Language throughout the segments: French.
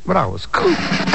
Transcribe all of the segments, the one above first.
Bravo, scoop.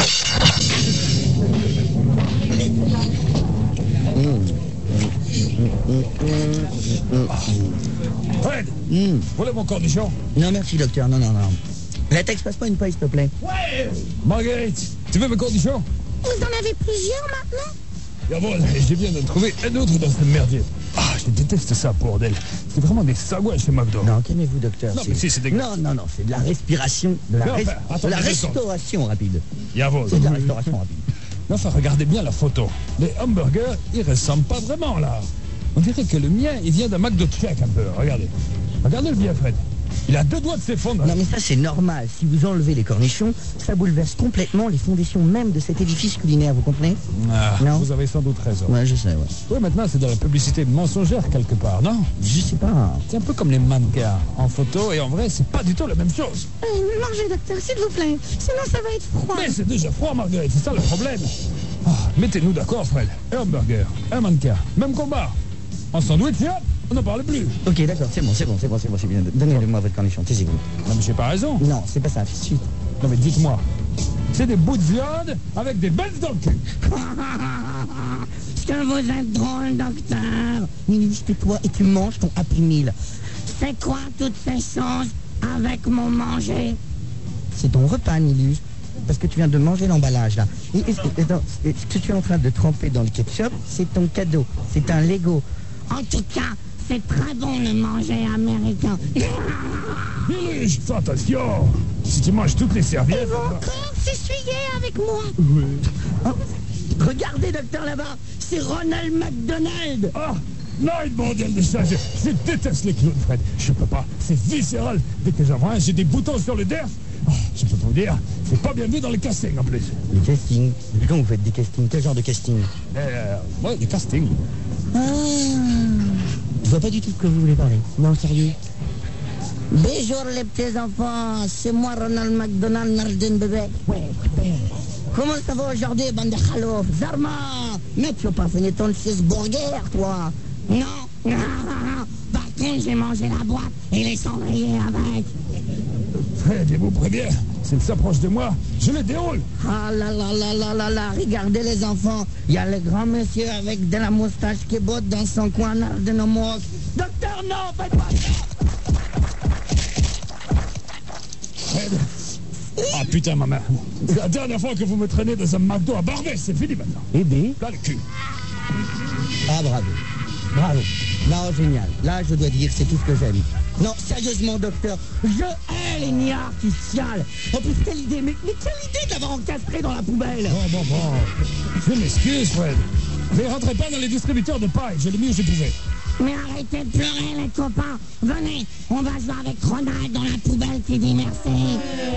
Fred, voilà mon cornichon. Non, merci, docteur. Non. Latex, passe pas une paille, s'il te plaît. Ouais. Marguerite, tu veux mes cornichons? Vous en avez plusieurs maintenant? Jawohl, je viens de trouver un autre dans ce merdier. Ah, je déteste ça, bordel. C'est vraiment des sagouins chez McDo. Non, calmez-vous, docteur. Non, mais si, c'est dégueulasse. Non, c'est de la respiration, de la, de la restauration rapide. Jawohl. C'est de la restauration rapide. Mais enfin, regardez bien la photo. Les hamburgers, ils ressemblent pas vraiment, là. On dirait que le mien, il vient d'un McDo tchèque, un peu. Regardez. Regardez le bien, Fred. Il a 2 doigts de s'effondrer. Non, mais ça, c'est normal. Si vous enlevez les cornichons, ça bouleverse complètement les fondations même de cet édifice culinaire, vous comprenez? Non. Vous avez sans doute raison. Ouais, je sais, ouais. Oui, maintenant, c'est de la publicité mensongère, quelque part, non? Je sais pas. C'est un peu comme les mannequins. En photo et en vrai, c'est pas du tout la même chose. Mangez, docteur, s'il vous plaît. Sinon, ça va être froid. Mais c'est déjà froid, Marguerite. C'est ça le problème. Ah, mettez-nous d'accord, Fred. Un hamburger, un mannequin, même combat. En sandwich, hop, on n'en parle plus. Ok, d'accord, c'est bon, c'est bien. Donnez-moi votre cornichon, taisez-vous. Non, mais j'ai pas raison. Non, c'est pas ça, suite. Non, mais dites-moi. C'est des bouts de viande avec des belles dans le cul. Est-ce que vous êtes drôle, docteur? Minus, tais-toi et tu manges ton Happy Meal. C'est quoi toutes ces choses avec mon manger? C'est ton repas, Nilus. Parce que tu viens de manger l'emballage, là. Et ce que tu es en train de tremper dans le ketchup, c'est ton cadeau. C'est un Lego. En tout cas, c'est très bon le manger américain. Biluche, fais attention. Si tu manges toutes les serviettes... Ils vont encore s'essuyer avec moi. Oui. Oh, regardez, docteur, là-bas. C'est Ronald McDonald. Ah, non, une bordel de ça. Je déteste les clowns, Fred. Je peux pas. C'est viscéral. Dès que j'en vois un, j'ai des boutons sur le derf. Oh, je peux vous dire, c'est pas bien vu dans les castings en plus. Les castings? Depuis quand vous faites des castings? Quel genre de casting? Ouais, des castings. Je vois pas du tout de quoi vous voulez parler. Non, sérieux? Bonjour les petits enfants, c'est moi Ronald McDonald Nardin bébé. Ouais, super. Comment ça va aujourd'hui, bande de khalouf? Zarma, mais tu as pas fini ton cheeseburger, toi? Non. Par contre, j'ai mangé la boîte et les cendriers avec. Fred, je vous préviens, s'il s'approche de moi, je le déroule. Ah là, regardez les enfants. Il y a le grand monsieur avec de la moustache qui botte dans son coin de nos mots. Docteur, non, faites pas ça. Fred. Ah putain, maman. C'est la dernière fois que vous me traînez dans un McDo à Barbès, c'est fini maintenant. Eh bien. Là, le cul. Ah, bravo. Non, génial. Là, je dois dire, c'est tout ce que j'aime. Non, sérieusement, docteur, je hais les niards qui chialent. En plus, quelle idée, mais quelle idée de l'avoir encastré dans la poubelle. Bon. Je m'excuse, Fred. Mais rentrez pas dans les distributeurs de paille, j'ai le mieux que je pouvais. Mais arrêtez de pleurer, les copains. Venez, on va jouer avec Ronald dans la poubelle qui dit merci.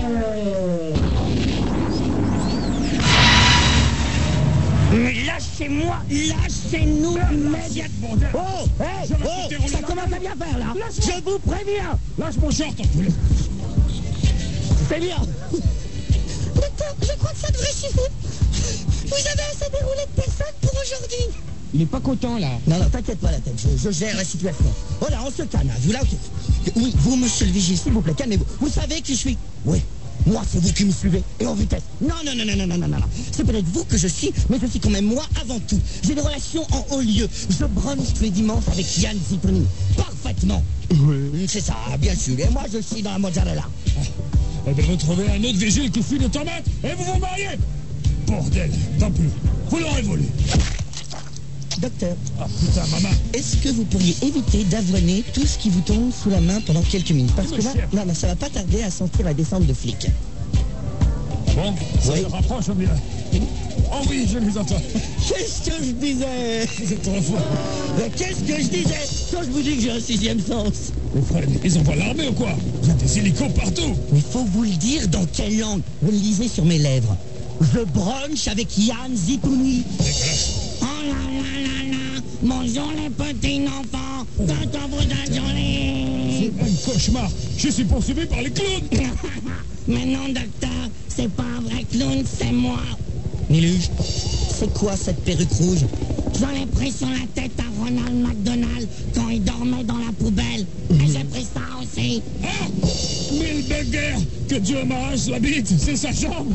Mais lâchez-nous immédiatement. Oh, ça commence à bien faire, là. Je vous préviens. Lâche mon short, enculé. C'est bien. Docteur, je crois que ça devrait suffire. Vous avez assez déroulé de personnes pour aujourd'hui. Il est pas content, là. Non, t'inquiète pas, la tête, je gère la situation. Oh là, on se calme, vous là, ok. Oui, vous, monsieur le vigile, s'il vous plaît, calmez-vous. Vous savez qui je suis? Oui. Moi, c'est vous qui me suivez, et en vitesse. Non. C'est peut-être vous que je suis, mais je suis quand même moi avant tout. J'ai des relations en haut lieu. Je brunch tous les dimanches avec Yann Zitoni. Parfaitement. Oui. C'est ça, bien sûr. Et moi, je suis dans la mozzarella. Eh bien, vous trouvez un autre vigile qui fuit de tomates, et vous vous mariez. Bordel, tant pis. Vous l'aurez voulu. Docteur. Ah putain, maman. Est-ce que vous pourriez éviter d'avouer tout ce qui vous tombe sous la main pendant quelques minutes? Parce que là, ça va pas tarder à sentir la descente de flics. Bon, ça se rapproche, on dirait. Oh oui, je les entends. Qu'est-ce que je disais? Vous êtes trop fort. Qu'est-ce que je disais? Quand je vous dis que j'ai un 6e sens. Mais Fred, ils envoient l'armée ou quoi? Il y a des hélicos partout. Il faut vous le dire dans quelle langue? Vous le lisez sur mes lèvres. Je brunch avec Yann Zitouni. Oh là, bonjour les petits enfants, quand vous êtes jolis. C'est un cauchemar, je suis poursuivi par les clowns. Mais non, docteur, c'est pas un vrai clown, c'est moi. Niluge, c'est quoi cette perruque rouge? J'en ai pris sur la tête à Ronald McDonald quand il dormait dans la poubelle. Et j'ai pris ça aussi Oui. Ah, Milberger, que Dieu m'arrache la bite, c'est sa jambe.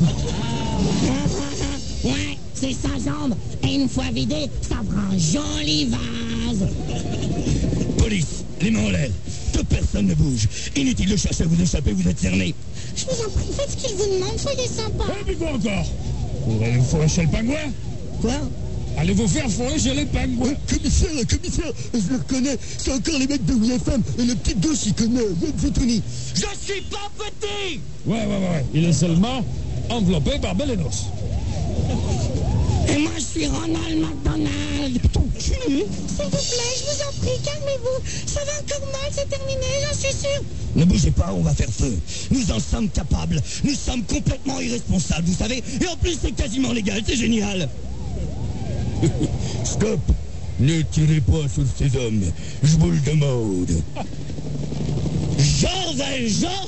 Ouais, c'est sa jambe. Et une fois vidé, ça fera un joli vase. Police, les mains en l'air. Que personne ne bouge. Inutile de chercher à vous échapper, vous êtes cernés. Je vous en prie, faites ce qu'il vous demande, soyez sympa. Et puis quoi encore? Vous allez vous fourrer chez le pingouin? Quoi? Allez vous faire fourrer chez les pingouins? Commissaire, je le reconnais. C'est encore les mecs de WFM et le petit gauche, il connaît. Yann Zetouni. Je suis pas petit. Ouais. Il est seulement enveloppé par Belenos. Et moi, je suis Ronald McDonald. Ton cul. S'il vous plaît, je vous en prie, calmez-vous. Ça va encore mal, c'est terminé, j'en suis sûr. Ne bougez pas, on va faire feu. Nous en sommes capables. Nous sommes complètement irresponsables, vous savez. Et en plus, c'est quasiment légal, c'est génial. Stop. Ne tirez pas sur ces hommes. Je vous le demande. Jean Valjean.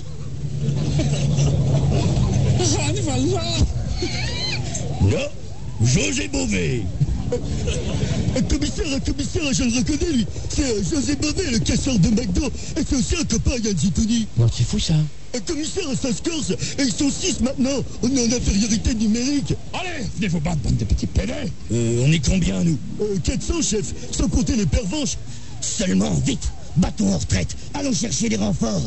Jean Valjean. Non, José Bové. Commissaire, je le reconnais, lui. C'est José Bové, le casseur de McDo. Et c'est aussi un copain, Yann Zitouni. Non, c'est fou ça. Commissaire, ça se corse. Et ils sont 6 maintenant. On est en infériorité numérique. Allez, venez vous battre, bande de petits pédés. On est combien, nous 400, chef, sans compter les pervenches. Seulement, vite, battons en retraite. Allons chercher des renforts.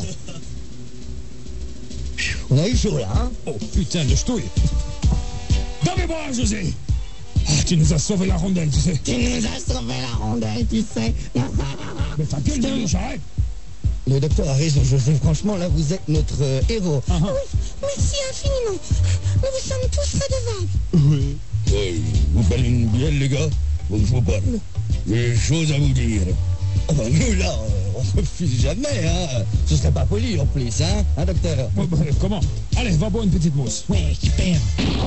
On a eu chaud, là, hein. Oh putain de ch'touille. Dans mes bras, José. Ah, tu nous as sauvé la rondelle, tu sais. Tu nous as sauvé la rondelle, tu sais. Mais ta gueule, Denis, j'arrête. Le docteur a raison, José. Franchement, là, vous êtes notre héros. Ah, ah. Oui, merci infiniment. Nous vous sommes tous redevables. Oui. Vous parlez une bielle, les gars. Bon, je vous parle. J'ai des choses à vous dire. Oh, bah, nous, là, on refuse jamais, hein. Ce serait pas poli, en plus, hein, docteur. Oh, bah, comment? Allez, va boire une petite mousse. Ouais, super.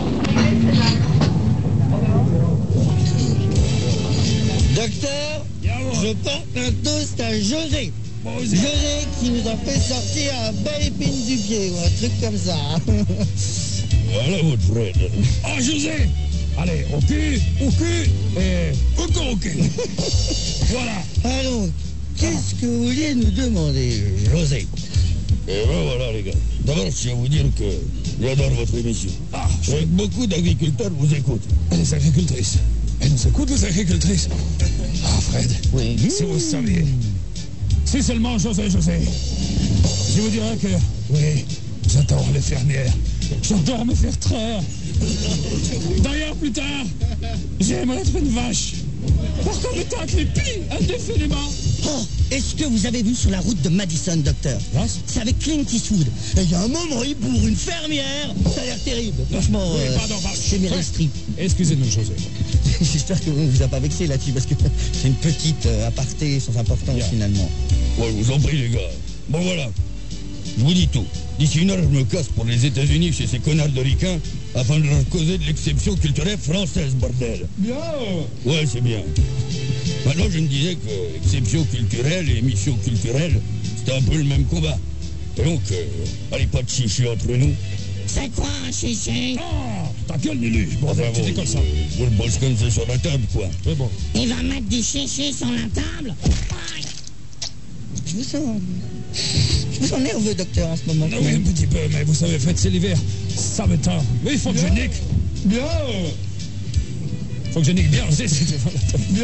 Docteur, je porte un toast à José. José. José qui nous a fait sortir un bel épine du pied, ou un truc comme ça. Voilà votre frère. Oh, José. Allez, au cul, et encore au cul. Voilà. Alors, qu'est-ce que vous vouliez nous demander, José? Et ben voilà, les gars. D'abord, je tiens à vous dire que j'adore votre émission. Ah, Beaucoup d'agriculteurs vous écoutent. les agricultrices. Elles nous écoutent, les agricultrices. Ah, Fred. Oui. Si vous saviez. Si seulement, José. Je vous dirais que, oui, j'adore les fermières. J'adore me faire traire. D'ailleurs, plus tard, j'aimerais être une vache. Pour qu'on me tâte les plis indéfiniment. Oh, est-ce que vous avez vu sur la route de Madison, docteur? Yes. C'est avec Clint Eastwood. Et il y a un moment, il bourre une fermière. Ça a l'air terrible. Franchement, Oui, pardon. c'est Meryl Streep. Excusez-nous, José. J'espère que vous ne vous a pas vexé là-dessus, parce que c'est une petite aparté sans importance, Bien. finalement. Ouais, je vous en prie, les gars. Bon, voilà. Je vous dis tout. D'ici une heure, je me casse pour les États-Unis chez ces connards de ricains afin de leur causer de l'exception culturelle française, bordel. Bien. Ouais, c'est bien. Maintenant, je me disais que exception culturelle et mission culturelle, c'était un peu le même combat. Et donc, allez, pas de chichi entre nous. C'est quoi un chichi? Ah, ta gueule, Lulu. Bon, Enfin, tu dis comme ça. vous le bosse comme ça sur la table, quoi. C'est bon. Il va mettre du chichi sur la table? Je vous sens nerveux, docteur, en ce moment. Ah oui, un petit peu, mais vous savez, Fred, c'est l'hiver. Ça me tend. Mais il faut que je nique. Bien. Faut que je nique bien aussi. Bien.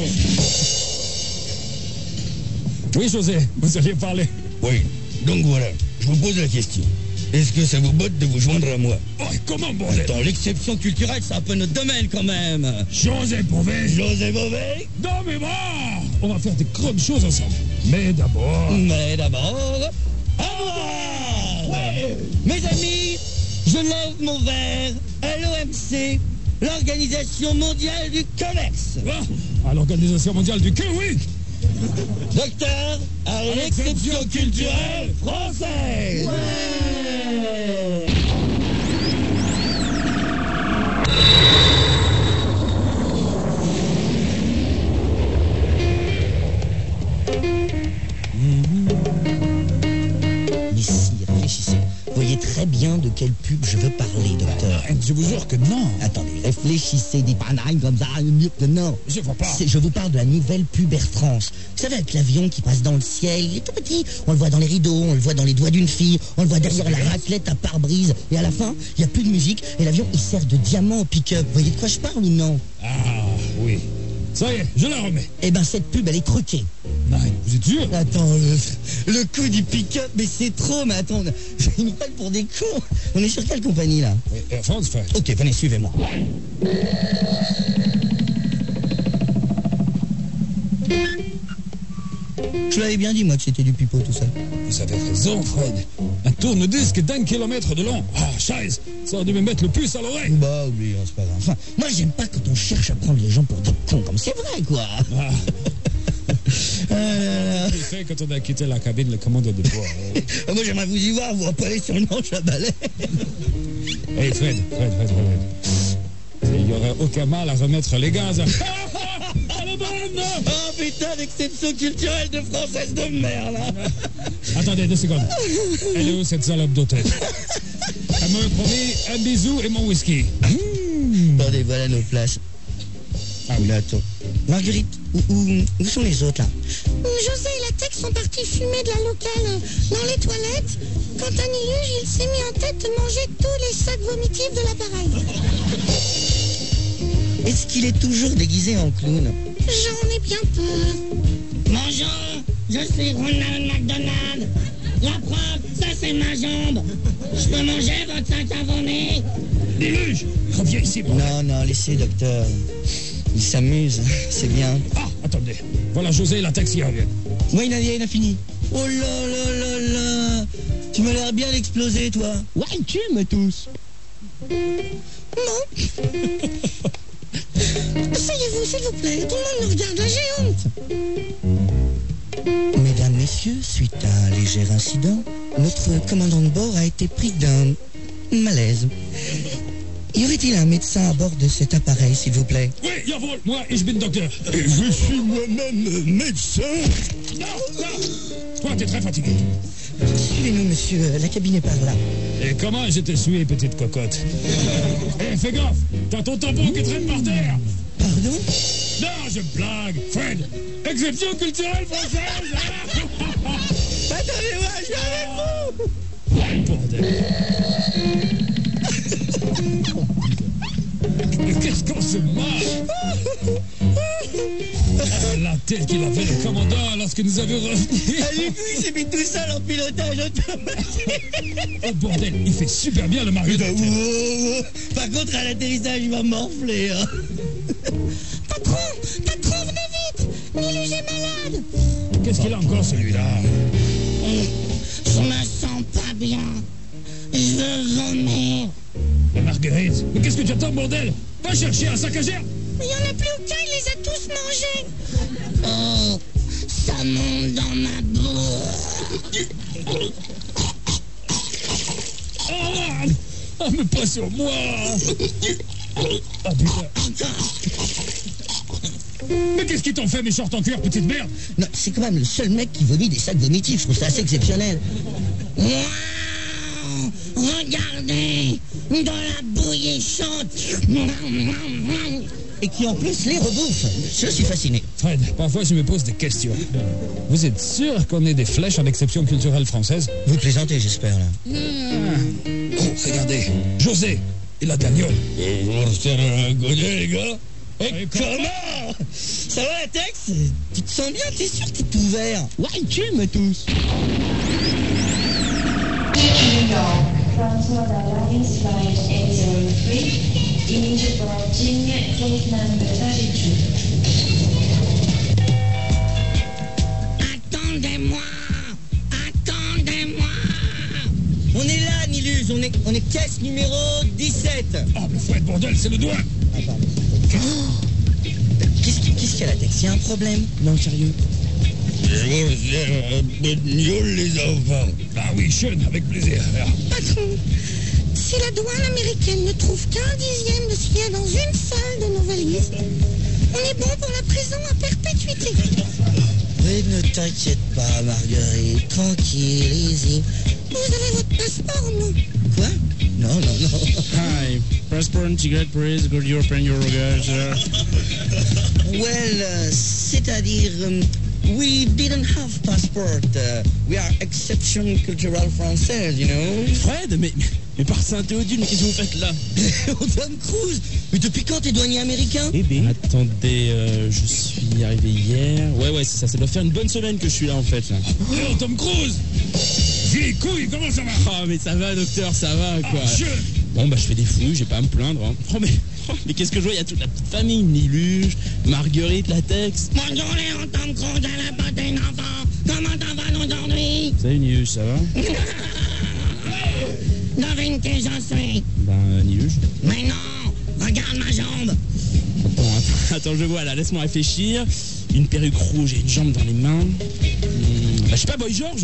Oui, José, vous alliez parler. Oui, donc voilà, je vous pose la question. Est-ce que ça vous botte de vous joindre à moi? Oh, comment, bordel? Attends, l'exception culturelle, c'est un peu notre domaine, quand même. José Bové. José Bové. Dans mes bras. On va faire des grandes choses ensemble. Mais d'abord... Mais d'abord, à boire. Mes amis, je lève mon verre à l'OMC, l'Organisation mondiale du commerce. Ah, à l'Organisation mondiale du cul, oui. Docteur, à l'exception culturelle française. Ici, réfléchissez. Voyez très bien de quelle pub je veux parler, docteur. Je vous jure que non. Attendez, réfléchissez, dites pas rien comme ça, non. Je vois pas. Je vous parle de la nouvelle pub Air France. Vous savez, avec l'avion qui passe dans le ciel, il est tout petit. On le voit dans les rideaux, on le voit dans les doigts d'une fille, on le voit derrière la raclette à pare-brise. Et à la fin, il n'y a plus de musique et l'avion, il sert de diamant au pick-up. Vous voyez de quoi je parle ou non? Ah, oui. Ça y est, je la remets. Eh ben, cette pub, elle est truquée. Non, vous êtes sûr? Attends, le coup du pick-up, mais c'est trop, mais attends, ils nous prennent pour des cons. On est sur quelle compagnie, là? Air France, frère. Ok, venez, suivez-moi. Je l'avais bien dit, moi, que c'était du pipeau, tout ça. Vous avez raison, Fred. Un tourne-disque d'1 kilomètre de long. Ah, chaise, ça aurait dû me mettre le puce à l'oreille. Bah, oublions, c'est pas grave. Enfin, moi, j'aime pas quand on cherche à prendre les gens pour des cons, comme c'est vrai, quoi. Ah. Il fait quand on a quitté la cabine, le commandant de bord. Moi, j'aimerais vous y voir, vous repaler sur le manche à balai. Hey, Fred. Il n'y aurait aucun mal à remettre les gaz. À la bonne! Oh putain, l'exception culturelle de française de merde, là. Attendez 2 secondes. Elle est où cette salope d'hôtel? Elle m'a promis un bisou et mon whisky. Attendez, voilà nos places. Ah oui. Là, attends. Marguerite, où sont les autres, là? José et la Tex sont partis fumer de la locale dans les toilettes. Quant à Niluge, il s'est mis en tête de manger tous les sacs vomitifs de l'appareil. Est-ce qu'il est toujours déguisé en clown? J'en ai bien peur. Bonjour, je suis Ronald McDonald. La preuve, ça c'est ma jambe. Je peux manger votre sac à vomi? Niluge, reviens ici, bon. Non, laissez, docteur. Il s'amuse, c'est bien. Ah, attendez. Voilà José et la taxi qui reviennent. Oui, Nadia, il a fini. Oh là. Tu m'as l'air bien explosé, toi. Ouais, tu me tous. Non. Asseyez-vous, s'il vous plaît. Tout le monde nous regarde, là, j'ai honte. Mesdames, messieurs, suite à un léger incident, notre commandant de bord a été pris d'un malaise. Y aurait-il un médecin à bord de cet appareil, s'il vous plaît? Oui, jawohl, moi, ich bin docteur. Et je suis moi-même médecin. Non. Toi, t'es très fatigué. Suivez-nous, monsieur, la cabine est par là. Et comment je t'ai sué, petite cocotte? Eh, fais gaffe, t'as ton tampon qui traîne par terre. Pardon? Non, je blague. Fred, exception culturelle française. Attendez-moi, je suis avec vous. Bordel. Qu'est-ce qu'on se marre? La tête qu'il avait le commandant lorsque nous avions revenu. Du coup, il s'est mis tout seul en pilotage automatique. Oh bordel, il fait super bien le marionnette. Par contre, à l'atterrissage, il va morfler. Hein. Patron, venez vite. Niluge est malade. Qu'est-ce qu'il a encore celui-là? Je me sens pas bien. Je veux vomir. Et Marguerite, mais qu'est-ce que tu attends, bordel? Va chercher un sac à gerbe. Il n'y en a plus aucun, il les a tous mangés. Oh, ça monte dans ma bouche. Ah, mais pas sur moi. Ah putain. Mais qu'est-ce qu'ils t'ont fait, mes shorts en cuir, petite merde? Non, c'est quand même le seul mec qui vomit des sacs vomitifs. Je trouve ça assez exceptionnel. Wow, regardez, de la bouillie chaude. Et qui en plus les rebouffe. Je suis fasciné. Fred, parfois je me pose des questions. Vous êtes sûr qu'on est des flèches en exception culturelle française? Vous plaisantez, j'espère, là. Oh, regardez, José et la gagnole. On va se faire un godet, les gars. Et comment? Ça va, la Tex? Tu te sens bien? T'es sûr que t'es ouvert? Ouais, tu me tous. New York, Francois Airlines Flight 803, immediate boarding, gate number 32. Attendez-moi. On est là, Niluge. On est caisse numéro 17. Ah, mais Fred, bordel, c'est le doigt. Ah, pardon. Qu'est-ce qu'il y a, la Tex? Il y a un problème? Non, sérieux. Je vais faire un peu de miaule, les enfants. Ah oui, Sean, avec plaisir. Patron, si la douane américaine ne trouve qu'un dixième de ce qu'il y a dans une seule de nos valises, on est bon pour la prison à perpétuité. Mais ne t'inquiète pas, Marguerite. Tranquille, easy. Vous avez votre passeport, non? Quoi? Non. Hi, passport, ticket, please, good European Eurogage. Well, c'est-à-dire, we didn't have passport. We are exception cultural française, you know. Fred, mais par Saint-Théodule, mais qu'est-ce que vous faites là? Tom Cruise. Mais depuis quand t'es douanier américain? Eh bien. Attendez, je suis arrivé hier. Ouais, c'est ça. Ça doit faire une bonne semaine que je suis là, en fait. Là. Oh, Tom Cruise! Vieille couille, comment ça va? Oh, mais ça va, docteur, ça va, quoi. Ah, Bon, bah, je fais des fouilles, j'ai pas à me plaindre. Hein. Oh, mais qu'est-ce que je vois? Il y a toute la petite famille. Niluge, Marguerite, Latex. Bonjour Léon, Tom Cruise à la pote d'un enfant. Comment t'en vas aujourd'hui? Salut, Niluge, ça va? Devine qui j'en suis. Ben, Niluge. Mais non, regarde ma jambe. Attends, je vois là, laisse-moi réfléchir. Une perruque rouge et une jambe dans les mains. Bah, je sais pas, Boy George.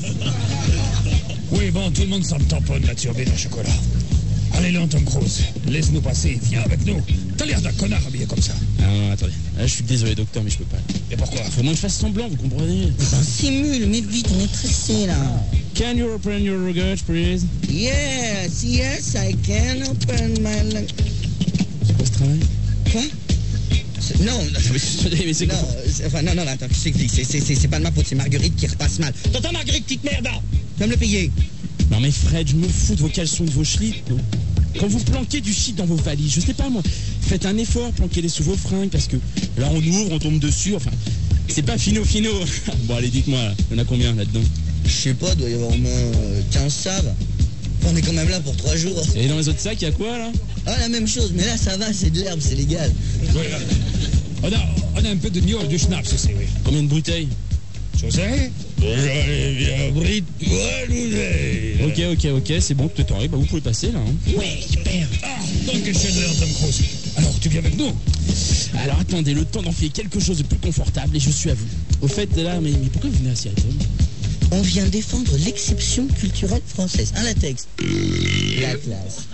Oui, bon, tout le monde s'en tamponne la turbine au chocolat. Allez, Léon, Tom Cruise, laisse-nous passer, viens avec nous. T'as l'air d'un connard habillé comme ça. Ah non, attendez. Là, je suis désolé, docteur, mais je peux pas. Et pourquoi? Faut moins que je fasse semblant, vous comprenez? Simule, mais vite, on est pressé là. Can you open your luggage, please? Yes, I can open my... C'est quoi ce travail? Quoi? Non, mais c'est quoi? Non, attends, je t'explique, c'est pas de ma faute, c'est Marguerite qui repasse mal. T'entends Marguerite, petite merde, là? Tu vas me le payer. Non mais Fred, je me fous de vos caleçons, de vos schlips. Quand vous planquez du shit dans vos valises, je sais pas moi, faites un effort, planquez-les sous vos fringues, parce que là on ouvre, on tombe dessus, enfin, c'est pas fino. Bon allez, dites-moi, il y en a combien là-dedans? Je sais pas, doit y avoir au moins 15 saves. On est quand même là pour 3 jours. Et dans les autres sacs, il y a quoi là? Ah, la même chose, mais là ça va, c'est de l'herbe, c'est légal. Oui, on a un peu de gnôle, du schnaps aussi, oui. Combien de bouteilles? José? J'allais bien brille, toi, Ok, c'est bon, tout est en règle, bah, vous pouvez passer là. Hein. Ouais, super. Ah, donc Schindler, Tom Cruise. Alors, tu viens avec nous? Alors attendez, le temps d'enfiler quelque chose de plus confortable et je suis à vous. Au fait, là, mais pourquoi vous venez à Seattle? On vient défendre l'exception culturelle française. Un latex. La classe.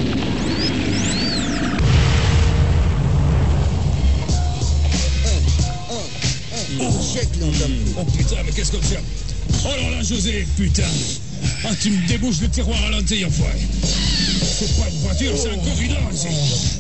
Oh putain, mais qu'est-ce qu'on fait? Oh là là, José, putain. Ah, tu me débouches le tiroir à lentilles, enfoiré. C'est pas une voiture, c'est un corridor ici.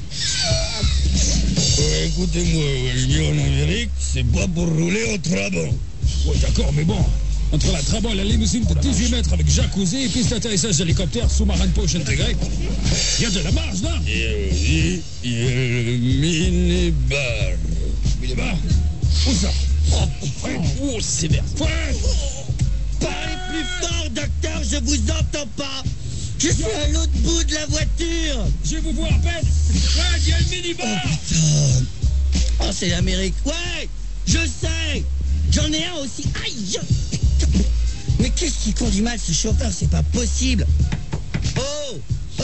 Écoutez-moi, je vis en Amérique, c'est pas pour rouler au Trabant. Oui, d'accord, mais bon. Entre la Trabant et la limousine de 18 mètres avec jacuzzi et piste d'atterrissage d'hélicoptère sous-marin de poche intégré, il y a de la marge, là. Et il y a le minibar. Minibar? Où ça? Oh, c'est sévère. Fred! Parlez plus fort, docteur, je vous entends pas. Je suis à l'autre bout de la voiture. Je vais vous voir à peine. Fred, il y a le minibar! Oh, c'est l'Amérique. Ouais, je sais. J'en ai un aussi. Aïe. Mais qu'est-ce qui conduit mal ce chauffeur? C'est pas possible. Oh.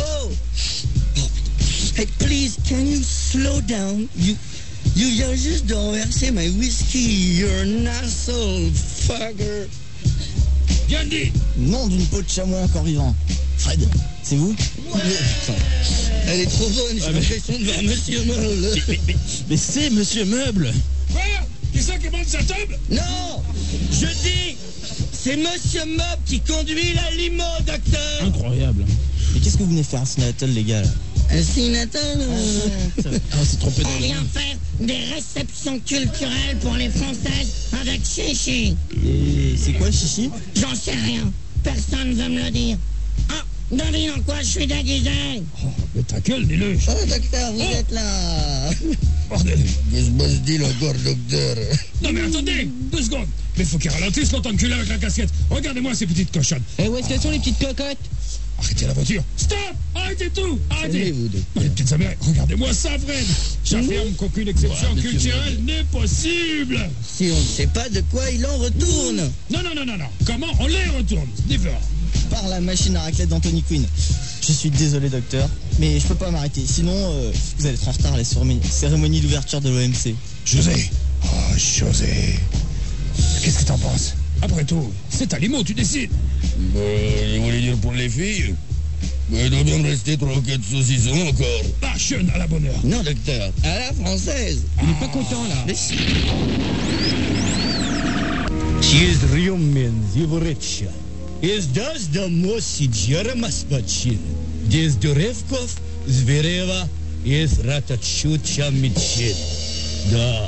Hey, please, can you slow down? You viens juste de renverser my whisky, you're an asshole, fucker. Bien dit! Nom d'une peau de chamois encore vivant. Fred, c'est vous? Ouais. Elle est trop bonne, j'ai l'impression de voir Monsieur Meuble. Mais c'est Monsieur Meuble. Quoi? Qui c'est qui monte sa table? Non! Je dis, c'est Monsieur Meuble qui conduit la limo, docteur. Incroyable. Mais qu'est-ce que vous venez faire à Seattle, les gars, là? Un Seattle? Ah, c'est trompé dans On le vient faire des réceptions culturelles pour les Françaises avec Chichi. Et c'est quoi, Chichi? J'en sais rien. Personne ne veut me le dire. Ah, devine en quoi je suis déguisé. Oh, mais ta gueule, dis-le. Oh, docteur, vous êtes là. Bordel. Que se passe-t-il encore, docteur? Non mais attendez, 2 secondes. Mais faut qu'il ralentisse l'autre enculé avec la casquette. Regardez-moi ces petites cochonnes. Et où est-ce qu'elles sont, les petites cocottes? Arrêtez la voiture. Stop! Arrêtez tout! Arrêtez! Calmez-vous, docteur. Les petites Amériques, regardez-moi ça, Fred! J'affirme qu'aucune exception culturelle n'est possible! Si on ne sait pas de quoi il en retourne. Non. Comment on les retourne? C'est différent. Par la machine à raclette d'Anthony Quinn. Je suis désolé, docteur, mais je peux pas m'arrêter. Sinon, vous allez être en retard à la cérémonie d'ouverture de l'OMC. José! Oh, José! Qu'est-ce que t'en penses? Après tout, c'est ta limo, tu décides. Je voulais dire pour les filles. Mais il doit bien me rester 3 ou 4 saucissons encore. La chaîne à la bonne heure. Non, docteur, à la française. Il est pas content, là. Mais si. Съезд рюммен, его реча. Из даз домой сидера маспачин. Des Durevkov, Zvereva, et Ratachutcha Mitchid. Da.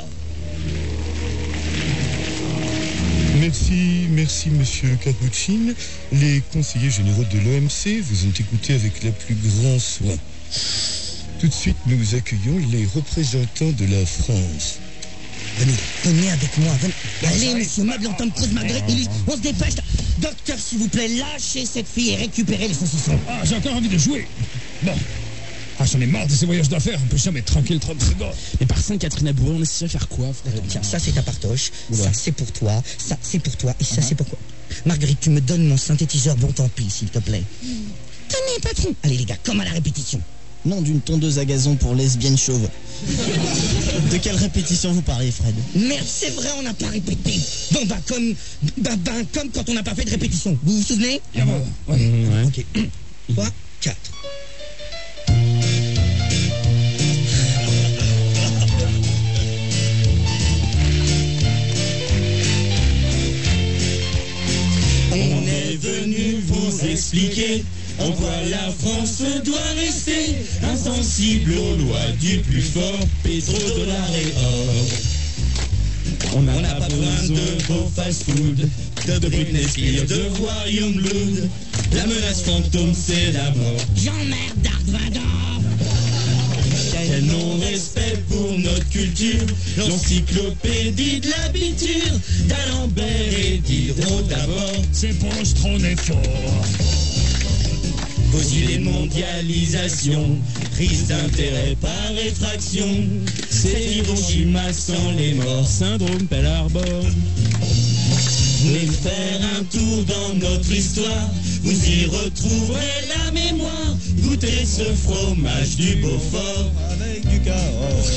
Merci monsieur Capuchin. Les conseillers généraux de l'OMC vous ont écouté avec la plus grand soin. Tout de suite, nous accueillons les représentants de la France. Venez avec moi, venez. Allez, monsieur Meuble, en Tom Cruise, Marguerite Illusion, on se dépêche. Docteur, s'il vous plaît, lâchez cette fille et récupérez les saucissons. Ah, j'ai encore envie de jouer. Bon. Ah, j'en ai marre de ces voyages d'affaires. On peut jamais être tranquille 30 secondes. Mais par Sainte-Catherine à Bourg, on essaie de faire quoi, frère? Tiens, ça c'est ta partoche, ça c'est pour toi, ça c'est pour toi, et ça c'est pour quoi? Marguerite, tu me donnes mon synthétiseur, bon tant pis, s'il te plaît. Tenez, patron. Allez les gars, comme à la répétition. Nom d'une tondeuse à gazon pour lesbienne chauve. De quelle répétition vous parlez, Fred? Merde, c'est vrai, on n'a pas répété. Bon, comme quand on n'a pas fait de répétition. Vous vous souvenez? Ah bon, ouais. Ok. 3, 4. On est venu vous expliquer en quoi la France doit rester insensible aux lois du plus fort, pétrodollar et or. On n'a pas besoin de vos fast-food, de Britney Spears, de Royaume Blood. La menace fantôme, c'est la mort. J'emmerde Dark Vador. Quel non-respect pour notre culture, l'encyclopédie de l'habitude d'Alembert et Diderot d'abord. C'est Postron est fort. Vos idées de mondialisation, prise d'intérêt par effraction, c'est Hiroshima sans les morts, Syndrome Pearl Harbor. Venez faire un tour dans notre histoire, vous y retrouverez la mémoire. Goûtez ce fromage du Beaufort avec du Cahors.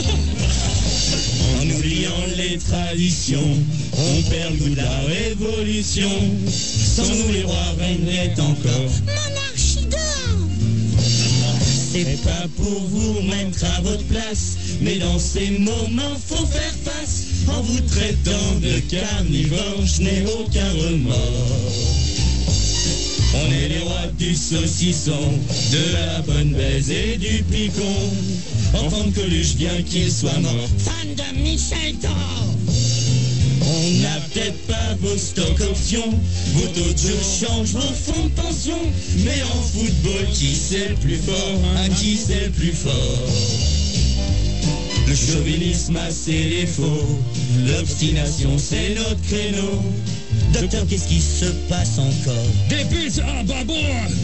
En oubliant les traditions, on perd le goût de la révolution. Sans nous les rois régneraient encore. Monarchie dehors. C'est pas pour vous mettre à votre place, mais dans ces moments faut faire face. En vous traitant de carnivore, je n'ai aucun remords. On est les rois du saucisson, de la bonne baise et du picon. Enfant de Coluche, bien qu'il soit mort. Fan de Michel Thor. On n'a peut-être pas vos stock options, vos taux de jeu changent vos fonds de pension. Mais en football, qui c'est le plus fort? À qui c'est le plus fort? Le chauvinisme a ses défauts, l'obstination c'est notre créneau. Docteur, qu'est-ce qui se passe encore? Des buts à bâbord.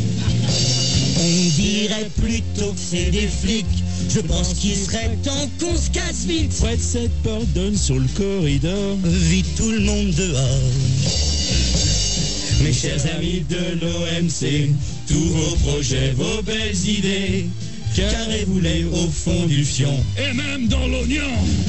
On dirait plutôt que c'est des flics. Je pense qu'il serait temps qu'on se casse vite. Près de cette porte donne sur le corridor. Vite tout le monde dehors. Mes chers amis de l'OMC, tous vos projets, vos belles idées, carrez-vous-les au fond du fion. Et même dans l'oignon.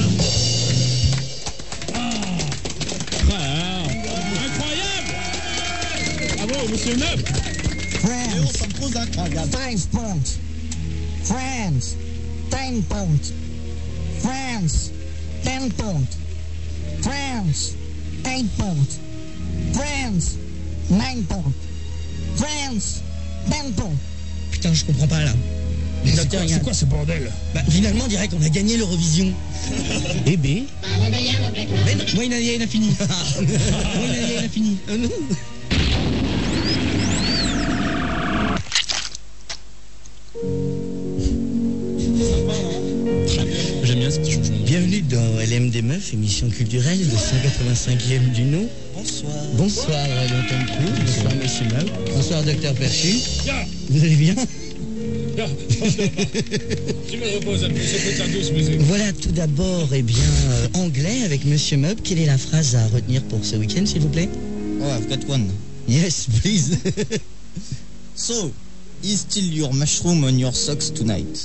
Incroyable. Bravo, monsieur Neuf. France, 5 points. France, 10 points. France, 10 points. France, 8 points. France, 9 points. France, 10 points. Putain, je comprends pas là. C'est quoi ce bordel? Bah, finalement, on dirait qu'on a gagné l'Eurovision. Eh ben. Mais non, moi, il a fini. Il a fini. J'aime bien ce petit changement. Bienvenue dans LM des Meufs, émission culturelle, le 185e du nom. Bonsoir. Bonsoir, Tom Cruise. Bonsoir, Monsieur Meuf. Bonsoir, Docteur Perchu. Yeah. Vous allez bien? Je me repose un peu, j'écoute la douce musique. Voilà, tout d'abord, anglais avec Monsieur Meub. Quelle est la phrase à retenir pour ce week-end, s'il vous plaît? Oh, I've got one. Yes, please. So, is still your mushroom on your socks tonight?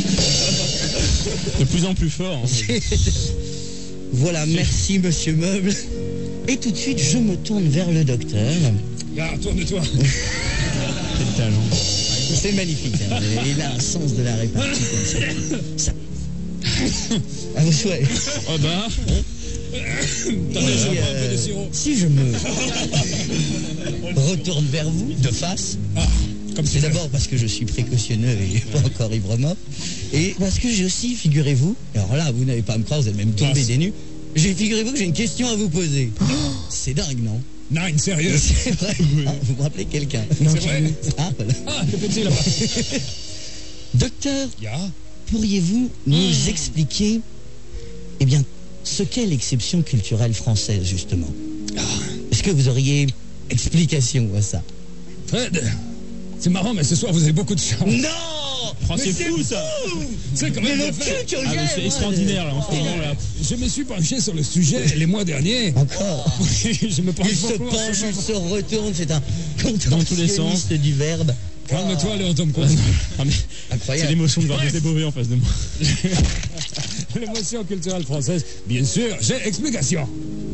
De plus en plus fort. Hein. Voilà, merci Monsieur Meuble. Et tout de suite, je me tourne vers le docteur. Ah, tourne-toi. Quel talent. C'est magnifique. Hein. Il a un sens de la répartie comme ça. À vos souhaits. Oh bah. T'en as déjà un peu de sirop. Si je me retourne vers vous, de face, Comme C'est d'abord parce que je suis précautionneux et pas encore ivre-mort. Et parce que j'ai aussi, figurez-vous, alors là, vous n'avez pas à me croire, vous êtes même tombé des nues. Figurez-vous que j'ai une question à vous poser. C'est dingue, non? Non, sérieux. C'est vrai. Ah, vous me rappelez quelqu'un? C'est vrai. Ah, voilà. Ah, le petit là-bas. Docteur, pourriez-vous nous expliquer, eh bien, ce qu'est l'exception culturelle française, justement? Est-ce que vous auriez explication à ça? Fred, c'est marrant, mais ce soir, vous avez beaucoup de chance. Non! C'est fou, ça. C'est quand même bien fait. C'est extraordinaire, là, en ce moment, là. Je me suis penché sur le sujet les mois derniers. Encore? Je me penche Il se beaucoup en penche, ce il moment. se retourne, c'est un Dans tous les sens. contorsionniste du verbe. Calme-toi, Léon Tom Cruise. Ah, mais Incroyable. c'est l'émotion de voir des Beauvais en face de moi. L'émotion culturelle française, bien sûr, j'ai explication.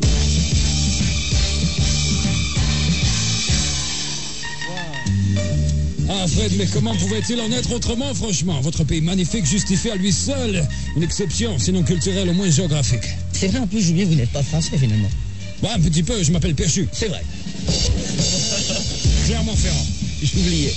Ah Fred, mais comment pouvait-il en être autrement, franchement? Votre pays magnifique justifie à lui seul une exception, sinon culturelle, au moins géographique. C'est vrai, en plus, j'oublie, vous n'êtes pas français, finalement. Ouais, un petit peu, je m'appelle Perchu. C'est vrai. Clermont-Ferrand. J'oubliais.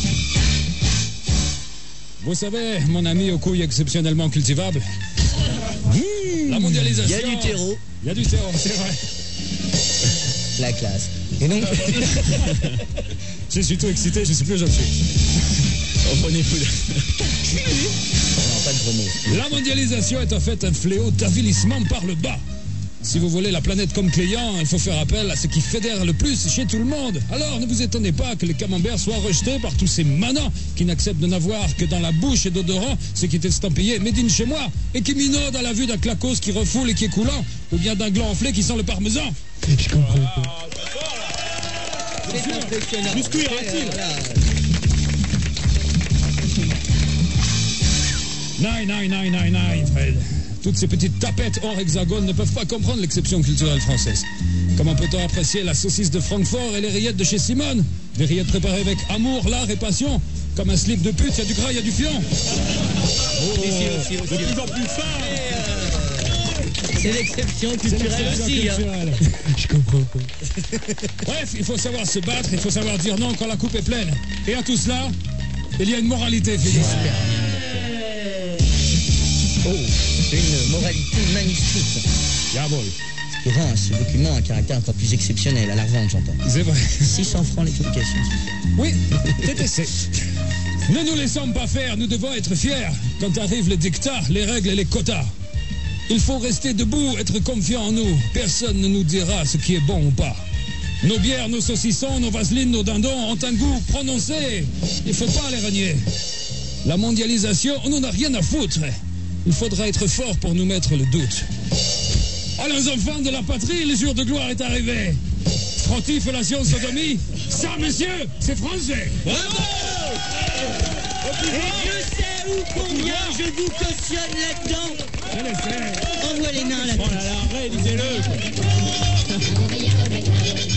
Vous savez, mon ami aux couilles exceptionnellement cultivables, la mondialisation... Il y a du terreau. Il y a du terreau, c'est vrai. La classe. Et donc... Je suis tout excité, je sais plus où j'en suis. Reprenez-vous. Non, pas de gros mots. La mondialisation est en fait un fléau d'avilissement par le bas. Si vous voulez la planète comme client, il faut faire appel à ce qui fédère le plus chez tout le monde. Alors ne vous étonnez pas que le camembert soit rejeté par tous ces manants qui n'acceptent de n'avoir que dans la bouche et d'odorant ce qui est estampillé Made in chez moi et qui minaudent à la vue d'un clacos qui refoule et qui est coulant ou bien d'un gland enflé qui sent le parmesan. Je comprends pas. C'est impressionnant. Jusqu'où ira-t-il? Nine, Fred. Toutes ces petites tapettes hors hexagone ne peuvent pas comprendre l'exception culturelle française. Comment peut-on apprécier la saucisse de Francfort et les rillettes de chez Simone? Des rillettes préparées avec amour, l'art et passion. Comme un slip de pute, il y a du gras, il y a du fion. De plus en plus fin. C'est l'exception culturelle aussi. Je comprends pas. Bref, il faut savoir se battre, il faut savoir dire non quand la coupe est pleine. Et à tout cela, il y a une moralité, Philippe. Oh, une moralité manuscrite. Jawohl. Ce qui rend ce document un caractère encore plus exceptionnel à la revente, j'entends. C'est vrai. 600 francs l'explication. Oui, TTC. Ne nous laissons pas faire, nous devons être fiers. Quand arrivent les dictats, les règles et les quotas. Il faut rester debout, être confiant en nous. Personne ne nous dira ce qui est bon ou pas. Nos bières, nos saucissons, nos vaselines, nos dindons ont un goût prononcé. Il ne faut pas les renier. La mondialisation, on n'en a rien à foutre. Il faudra être fort pour nous mettre le doute. À les enfants de la patrie, le jour de gloire est arrivé. Frontifellation, sodomie, ça, monsieur, c'est français. Bravo! Et je sais où combien je vous cautionne là-dedans. Je le sais. Envoie les nains là-dedans. Oh là là, réalisez-le.